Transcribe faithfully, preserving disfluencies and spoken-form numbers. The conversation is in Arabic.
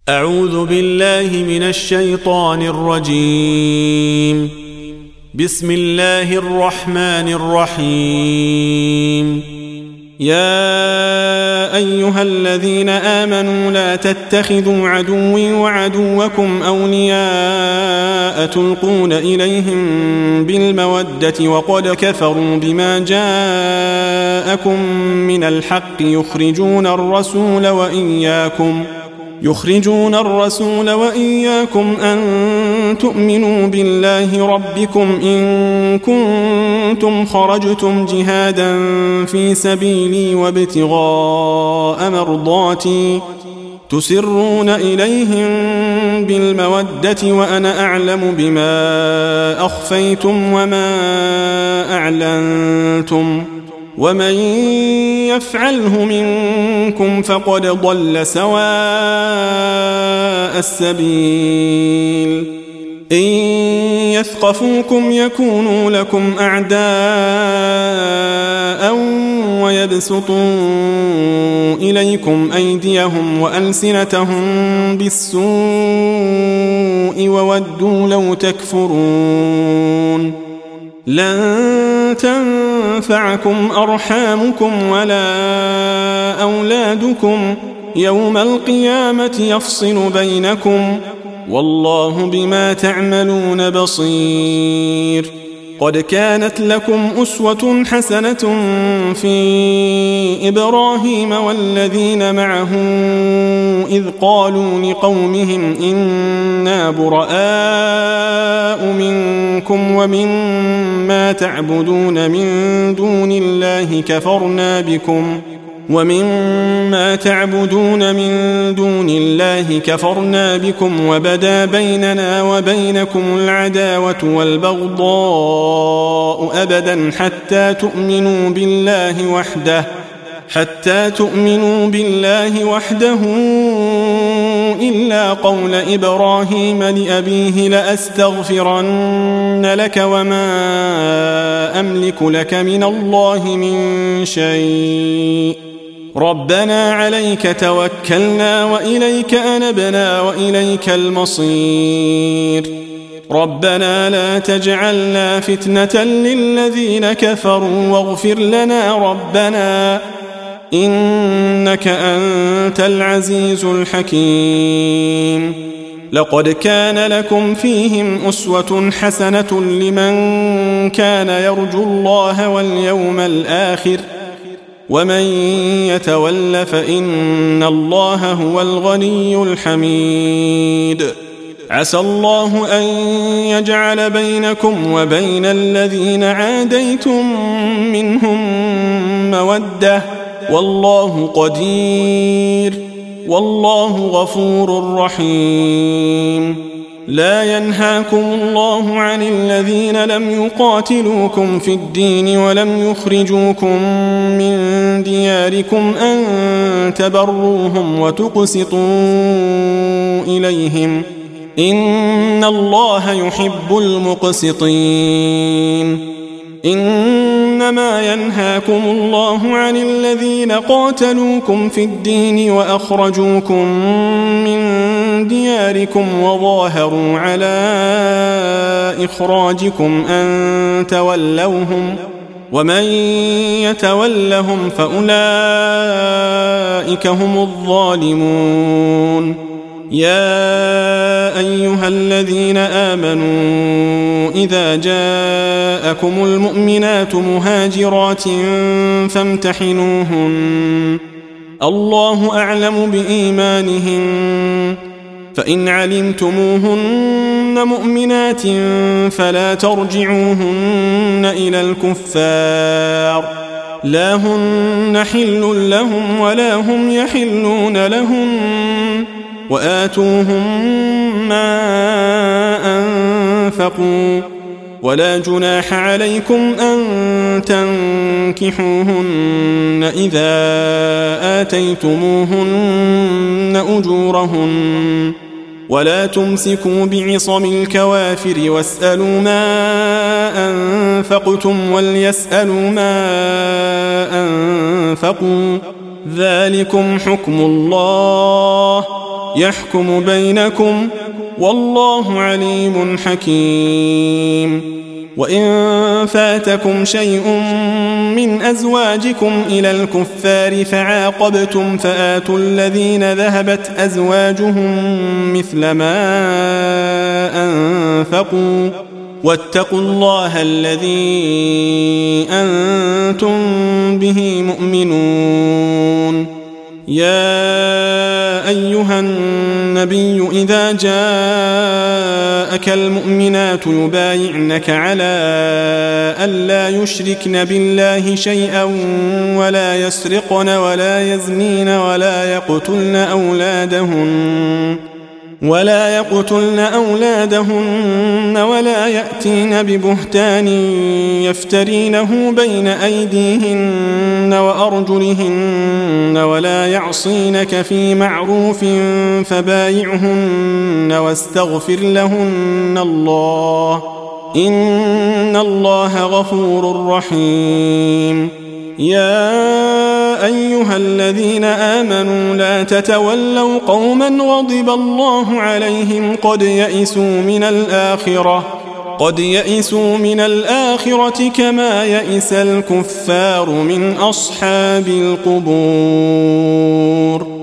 أعوذ بالله من الشيطان الرجيم. بسم الله الرحمن الرحيم. يا أيها الذين آمنوا لا تتخذوا عدوي وعدوكم أولياء تلقون إليهم بالمودة وقد كفروا بما جاءكم من الحق يخرجون الرسول وإياكم يخرجون الرسول وإياكم أن تؤمنوا بالله ربكم إن كنتم خرجتم جهادا في سبيلي وابتغاء مرضاتي تسرون إليهم بالمودة وأنا أعلم بما أخفيتم وما أعلنتم ومن يفعله منكم فقد ضل سواء السبيل. إن يثقفوكم يكونوا لكم أعداء ويبسطوا إليكم أيديهم وألسنتهم بالسوء وودوا لو تكفرون. لن تنفعكم أرحامكم ولا أولادكم يوم القيامة يفصل بينكم والله بما تعملون بصير. قد كانت لكم أسوة حسنة في إبراهيم والذين معه إذ قالوا لقومهم إنا براء منكم ومما تعبدون من دون الله كفرنا بكم ومما تعبدون من دون الله كفرنا بكم وبدا بيننا وبينكم العداوة والبغضاء أبدا حتى تؤمنوا بالله وحده حتى تؤمنوا بالله وحده إلا قول إبراهيم لأبيه لأستغفرن لك وما أملك لك من الله من شيء ربنا عليك توكلنا وإليك أنبنا وإليك المصير. ربنا لا تجعلنا فتنة للذين كفروا واغفر لنا ربنا إنك أنت العزيز الحكيم. لقد كان لكم فيهم أسوة حسنة لمن كان يرجو الله واليوم الآخر ومن يتول فإن الله هو الغني الحميد. عسى الله أن يجعل بينكم وبين الذين عاديتم منهم مودة والله قدير والله غفور رحيم. لا ينهاكم الله عن الذين لم يقاتلوكم في الدين ولم يخرجوكم من دياركم أن تبروهم وتقسطوا إليهم إن الله يحب المقسطين. إنما ينهاكم الله عن الذين قاتلوكم في الدين وأخرجوكم من دياركم وظاهروا على إخراجكم أن تولوهم ومن يتولهم فأولئك هم الظالمون. يا أيها الذين آمنوا إذا جاءكم المؤمنات مهاجرات فامتحنوهن الله أعلم بإيمانهن فإن علمتموهن مؤمنات فلا ترجعوهن إلى الكفار لا هن حل لهم ولا هم يحلون لهم وآتوهم ما أنفقوا ولا جناح عليكم أن تنكحوهن إذا آتيتموهن أجورهن ولا تمسكوا بعصم الكوافر واسألوا ما أنفقتم وليسألوا ما أنفقوا ذلكم حكم الله يحكم بينكم والله عليم حكيم. وإن فاتكم شيء من أزواجكم إلى الكفار فعاقبتم فآتوا الذين ذهبت أزواجهم مثل ما أنفقوا واتقوا الله الذي أنتم به مؤمنون. يا أيها النبي إذا جاءك المؤمنات يبايعنك على ألا يشركن بالله شيئا ولا يسرقن ولا يزنين ولا يقتلن أولادهن ولا يقتلن أولادهن ولا يأتين ببهتان يفترينه بين أيديهن وأرجلهن ولا يعصينك في معروف فبايعهن واستغفر لهن الله إن الله غفور رحيم. يا أيها الذين آمنوا لا تتولوا قوما غضب الله عليهم قد يئسوا من الآخرة قد يئسوا من الآخرة كما يئس الكفار من أصحاب القبور.